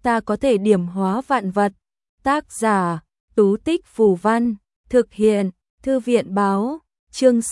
ta có thể điểm hóa vạn vật. Tác giả, Tú Tích Phù Văn, thực hiện, Thư viện Báo, chương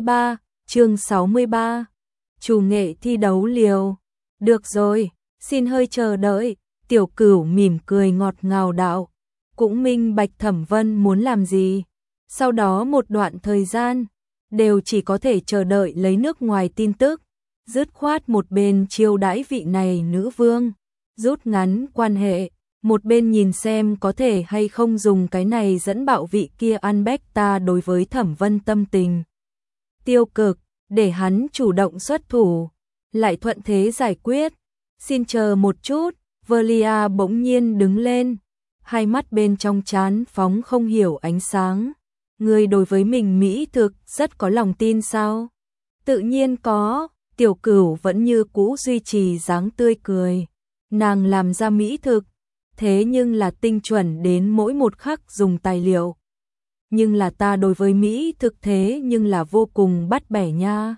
63. Chủ nghệ thi đấu liều. Được rồi, xin hơi chờ đợi, Tiểu Cửu mỉm cười ngọt ngào đạo. Cũng minh bạch Thẩm Vân muốn làm gì. Sau đó một đoạn thời gian, đều chỉ có thể chờ đợi lấy nước ngoài tin tức. Dứt khoát một bên chiêu đãi vị này nữ vương, rút ngắn quan hệ, một bên nhìn xem có thể hay không dùng cái này dẫn bạo vị kia ăn bách ta đối với Thẩm Vân tâm tình tiêu cực, để hắn chủ động xuất thủ, lại thuận thế giải quyết. Xin chờ một chút, Velia bỗng nhiên đứng lên, hai mắt bên trong trán phóng không hiểu ánh sáng. Người đối với mình mỹ thực rất có lòng tin sao? Tự nhiên có. Tiểu Cửu vẫn như cũ duy trì dáng tươi cười. Nàng làm ra mỹ thực, thế nhưng là tinh chuẩn đến mỗi một khắc dùng tài liệu. Nhưng là ta đối với mỹ thực thế nhưng là vô cùng bắt bẻ nha.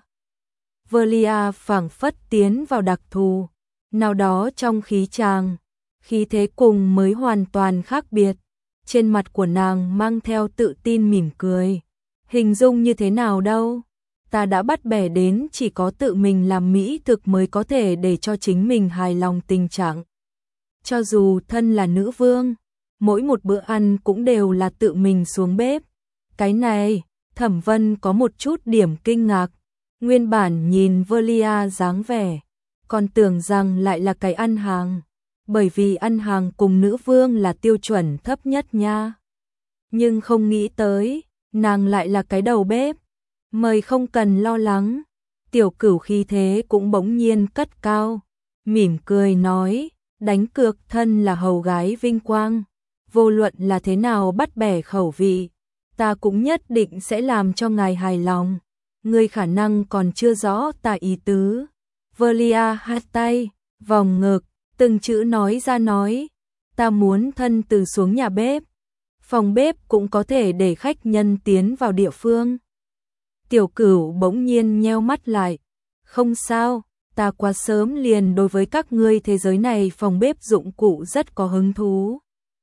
Velia phảng phất tiến vào đặc thù nào đó trong khí tràng, khí thế cùng mới hoàn toàn khác biệt. Trên mặt của nàng mang theo tự tin mỉm cười. Hình dung như thế nào đâu? Ta đã bắt bẻ đến chỉ có tự mình làm mỹ thực mới có thể để cho chính mình hài lòng tình trạng. Cho dù thân là nữ vương, mỗi một bữa ăn cũng đều là tự mình xuống bếp. Cái này, Thẩm Vân có một chút điểm kinh ngạc. Nguyên bản nhìn Velia dáng vẻ, còn tưởng rằng lại là cái ăn hàng. Bởi vì ăn hàng cùng nữ vương là tiêu chuẩn thấp nhất nha. Nhưng không nghĩ tới, nàng lại là cái đầu bếp. Mời không cần lo lắng. Tiểu Cửu khí thế cũng bỗng nhiên cất cao, mỉm cười nói, đánh cược thân là hầu gái vinh quang. Vô luận là thế nào bắt bẻ khẩu vị, ta cũng nhất định sẽ làm cho ngài hài lòng. Ngươi khả năng còn chưa rõ ta ý tứ. Velia hát tay, vòng ngực, từng chữ nói ra nói, ta muốn thân từ xuống nhà bếp. Phòng bếp cũng có thể để khách nhân tiến vào địa phương. Tiểu Cửu bỗng nhiên nheo mắt lại. Không sao, ta quá sớm liền đối với các ngươi thế giới này phòng bếp dụng cụ rất có hứng thú.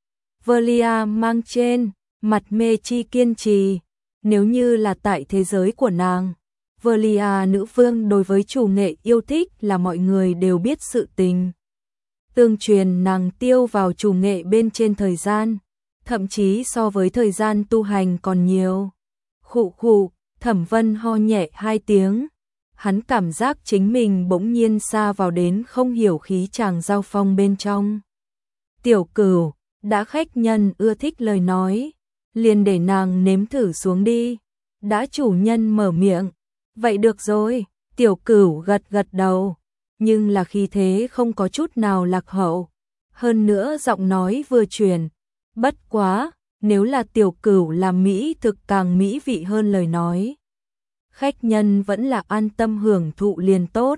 Velia mang trên mặt mê chi kiên trì. Nếu như là tại thế giới của nàng, Velia nữ vương đối với chủ nghệ yêu thích là mọi người đều biết sự tình. Tương truyền nàng tiêu vào chủ nghệ bên trên thời gian, thậm chí so với thời gian tu hành còn nhiều. Khụ khụ, Thẩm Vân ho nhẹ hai tiếng. Hắn cảm giác chính mình bỗng nhiên xa vào đến không hiểu khí chàng giao phong bên trong. Tiểu Cửu, đã khách nhân ưa thích lời nói, liền để nàng nếm thử xuống đi. Đã chủ nhân mở miệng, vậy được rồi. Tiểu Cửu gật gật đầu, nhưng là khí thế không có chút nào lạc hậu. Hơn nữa giọng nói vừa chuyển. Bất quá, nếu là Tiểu Cửu làm mỹ thực càng mỹ vị hơn lời nói, khách nhân vẫn là an tâm hưởng thụ liền tốt.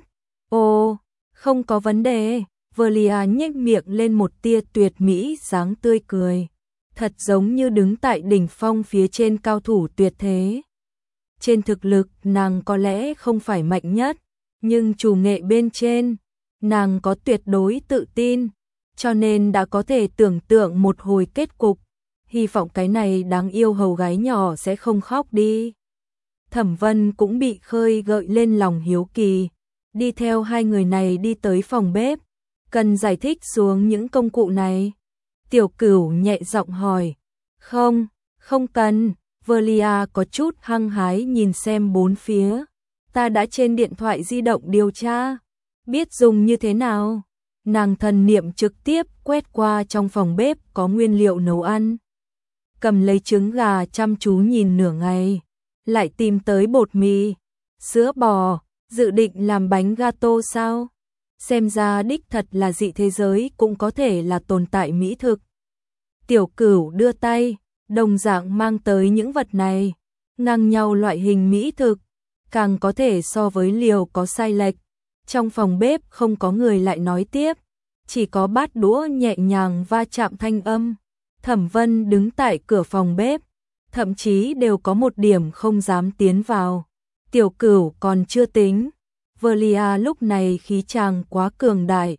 Ồ, không có vấn đề. Velia nhếch miệng lên một tia tuyệt mỹ dáng tươi cười, thật giống như đứng tại đỉnh phong phía trên cao thủ tuyệt thế. Trên thực lực nàng có lẽ không phải mạnh nhất, nhưng chủ nghệ bên trên, nàng có tuyệt đối tự tin, cho nên đã có thể tưởng tượng một hồi kết cục. Hy vọng cái này đáng yêu hầu gái nhỏ sẽ không khóc đi. Thẩm Vân cũng bị khơi gợi lên lòng hiếu kỳ, đi theo hai người này đi tới phòng bếp. Cần giải thích xuống những công cụ này? Tiểu Cửu nhẹ giọng hỏi. Không, không cần. Velia có chút hăng hái nhìn xem bốn phía. Ta đã trên điện thoại di động điều tra, biết dùng như thế nào. Nàng thần niệm trực tiếp quét qua trong phòng bếp có nguyên liệu nấu ăn. Cầm lấy trứng gà chăm chú nhìn nửa ngày, lại tìm tới bột mì, sữa bò, dự định làm bánh gato sao? Xem ra đích thật là dị thế giới cũng có thể là tồn tại mỹ thực. Tiểu Cửu đưa tay, đồng dạng mang tới những vật này, ngang nhau loại hình mỹ thực, càng có thể so với liều có sai lệch. Trong phòng bếp không có người lại nói tiếp, chỉ có bát đũa nhẹ nhàng va chạm thanh âm. Thẩm Vân đứng tại cửa phòng bếp, thậm chí đều có một điểm không dám tiến vào. Tiểu Cửu còn chưa tính, Velia lúc này khí chàng quá cường đại,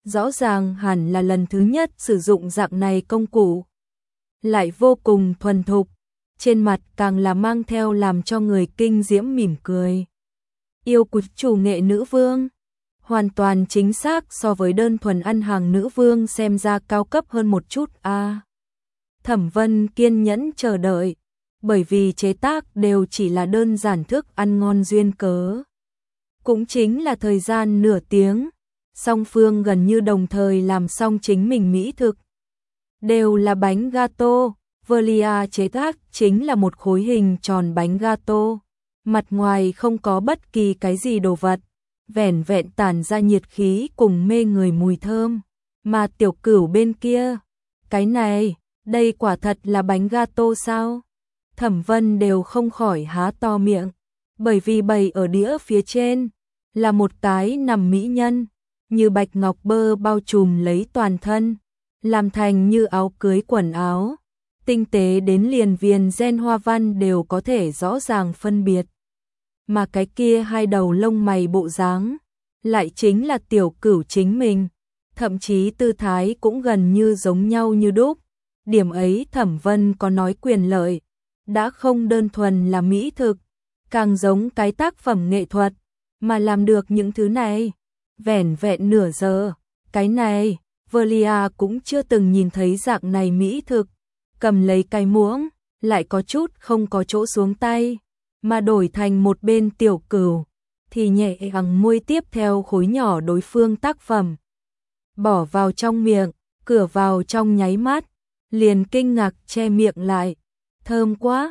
Rõ ràng hẳn là lần thứ nhất sử dụng dạng này công cụ. Lại vô cùng thuần thục, trên mặt càng là mang theo làm cho người kinh diễm mỉm cười. Yêu của chủ nghệ nữ vương, hoàn toàn chính xác so với đơn thuần ăn hàng nữ vương xem ra cao cấp hơn một chút a. Thẩm Vân kiên nhẫn chờ đợi, bởi vì chế tác đều chỉ là đơn giản thức ăn ngon duyên cớ. Cũng chính là thời gian nửa tiếng, song phương gần như đồng thời làm xong chính mình mỹ thực. Đều là bánh gato, Velia chế tác chính là một khối hình tròn bánh gato, mặt ngoài không có bất kỳ cái gì đồ vật, vẻn vẹn tản ra nhiệt khí cùng mê người mùi thơm. Mà Tiểu Cửu bên kia, cái này, đây quả thật là bánh gato sao? Thẩm Vân đều không khỏi há to miệng, bởi vì bày ở đĩa phía trên là một cái nằm mỹ nhân, như bạch ngọc bơ bao trùm lấy toàn thân, làm thành như áo cưới quần áo, tinh tế đến liền viền gen hoa văn đều có thể rõ ràng phân biệt. Mà cái kia hai đầu lông mày bộ dáng, lại chính là Tiểu Cửu chính mình, thậm chí tư thái cũng gần như giống nhau như đúc. Điểm ấy Thẩm Vân có nói quyền lợi, đã không đơn thuần là mỹ thực, càng giống cái tác phẩm nghệ thuật, mà làm được những thứ này, vẻn vẹn nửa giờ, cái này, Velia cũng chưa từng nhìn thấy dạng này mỹ thực, cầm lấy cái muỗng, lại có chút không có chỗ xuống tay, mà đổi thành một bên Tiểu Cửu, thì nhẹ gắng môi tiếp theo khối nhỏ đối phương tác phẩm. Bỏ vào trong miệng, cửa vào trong nháy mắt, liền kinh ngạc che miệng lại, thơm quá,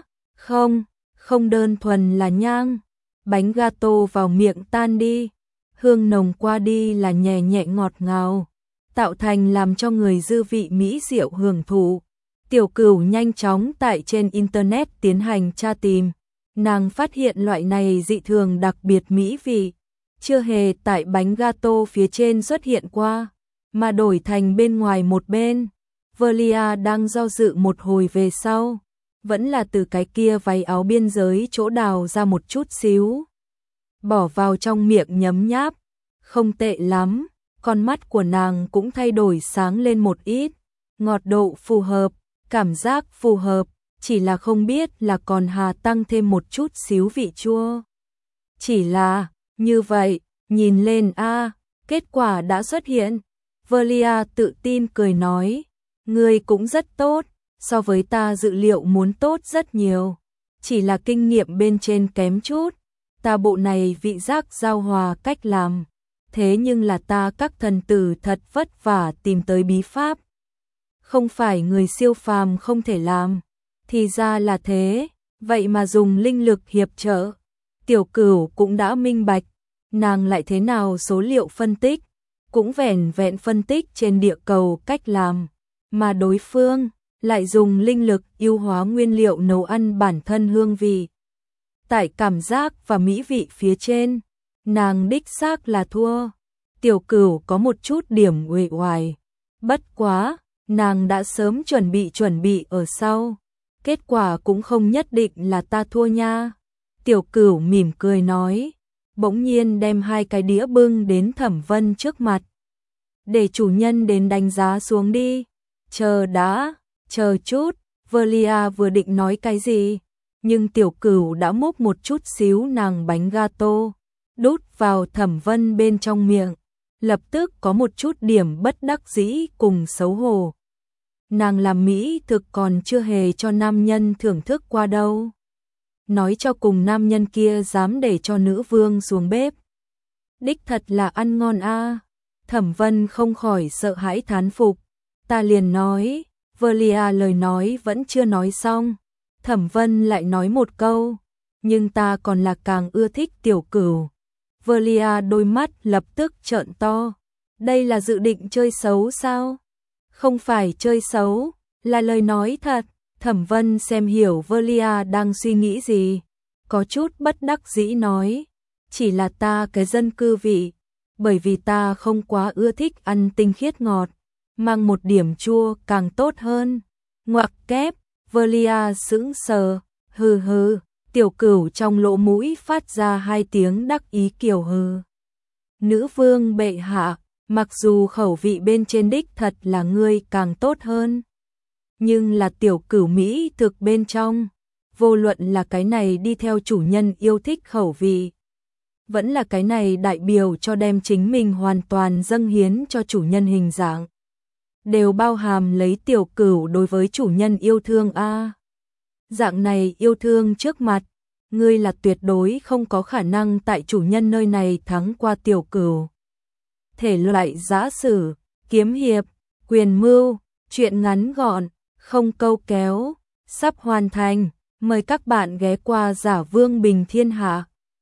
không đơn thuần là nhang, bánh gato vào miệng tan đi, hương nồng qua đi là nhẹ nhẹ ngọt ngào, tạo thành làm cho người dư vị mỹ diệu hưởng thụ. Tiểu Cửu nhanh chóng tại trên internet tiến hành tra tìm, nàng phát hiện loại này dị thường đặc biệt mỹ vị, chưa hề tại bánh gato phía trên xuất hiện qua, mà đổi thành bên ngoài một bên. Velia đang do dự một hồi về sau, vẫn là từ cái kia váy áo biên giới chỗ đào ra một chút xíu, bỏ vào trong miệng nhấm nháp, không tệ lắm, con mắt của nàng cũng thay đổi sáng lên một ít, ngọt độ phù hợp, cảm giác phù hợp, chỉ là không biết là còn hà tăng thêm một chút xíu vị chua. Chỉ là, như vậy, nhìn lên kết quả đã xuất hiện. Velia tự tin cười nói, ngươi cũng rất tốt, so với ta dự liệu muốn tốt rất nhiều, chỉ là kinh nghiệm bên trên kém chút, ta bộ này vị giác giao hòa cách làm, thế nhưng là ta các thần tử thật vất vả tìm tới bí pháp. Không phải người siêu phàm không thể làm, thì ra là thế, vậy mà dùng linh lực hiệp trợ. Tiểu Cửu cũng đã minh bạch, nàng lại thế nào số liệu phân tích, cũng vẻn vẹn phân tích trên địa cầu cách làm, mà đối phương lại dùng linh lực ưu hóa nguyên liệu nấu ăn bản thân hương vị. Tại cảm giác và mỹ vị phía trên, nàng đích xác là thua. Tiểu Cửu có một chút điểm uể oải, bất quá, nàng đã sớm chuẩn bị ở sau, kết quả cũng không nhất định là ta thua nha. Tiểu Cửu mỉm cười nói, bỗng nhiên đem hai cái đĩa bưng đến Thẩm Vân trước mặt. Để chủ nhân đến đánh giá xuống đi. Chờ chút, Velia vừa định nói cái gì, nhưng Tiểu Cửu đã múc một chút xíu nàng bánh gato, đút vào Thẩm Vân bên trong miệng, lập tức có một chút điểm bất đắc dĩ cùng xấu hổ. Nàng làm mỹ thực còn chưa hề cho nam nhân thưởng thức qua đâu. Nói cho cùng nam nhân kia dám để cho nữ vương xuống bếp. Đích thật là ăn ngon a. Thẩm Vân không khỏi sợ hãi thán phục. Ta liền nói, Velia lời nói vẫn chưa nói xong. Thẩm Vân lại nói một câu, nhưng ta còn là càng ưa thích Tiểu Cửu. Velia đôi mắt lập tức trợn to. Đây là dự định chơi xấu sao? Không phải chơi xấu, là lời nói thật. Thẩm Vân xem hiểu Velia đang suy nghĩ gì, có chút bất đắc dĩ nói, chỉ là ta cái dân cư vị, bởi vì ta không quá ưa thích ăn tinh khiết ngọt, mang một điểm chua càng tốt hơn. Ngoặc kép, Velia sững sờ, hừ, Tiểu Cửu trong lỗ mũi phát ra hai tiếng đắc ý kiểu hừ. Nữ vương bệ hạ, Mặc dù khẩu vị bên trên đích thật là ngươi càng tốt hơn, nhưng là tiểu cửu mỹ thực bên trong, vô luận là cái này đi theo chủ nhân yêu thích khẩu vị, vẫn là cái này đại biểu cho đem chính mình hoàn toàn dâng hiến cho chủ nhân hình dạng, đều bao hàm lấy tiểu cửu đối với chủ nhân yêu thương a. Dạng này yêu thương trước mặt, ngươi là tuyệt đối không có khả năng tại chủ nhân nơi này thắng qua tiểu cửu. Thể loại giã sử, kiếm hiệp, quyền mưu, truyện ngắn gọn, không câu kéo, sắp hoàn thành. Mời các bạn ghé qua Giả Vương Bình Thiên Hạ.